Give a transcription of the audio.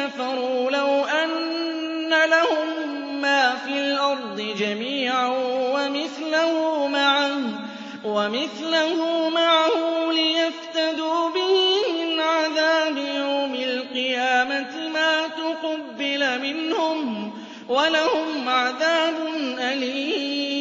كَفَرُوا لَوْ أَنَّ لَهُم مَّا فِي الْأَرْضِ جَمِيعًا وَمِثْلَهُ مَعَهُ لِيَفْتَدُوا بِهِ مِنْ عَذَابِ يَوْمِ الْقِيَامَةِ مَا تُقُبِّلَ مِنْهُمْ وَلَهُمْ عَذَابٌ أَلِيمٌ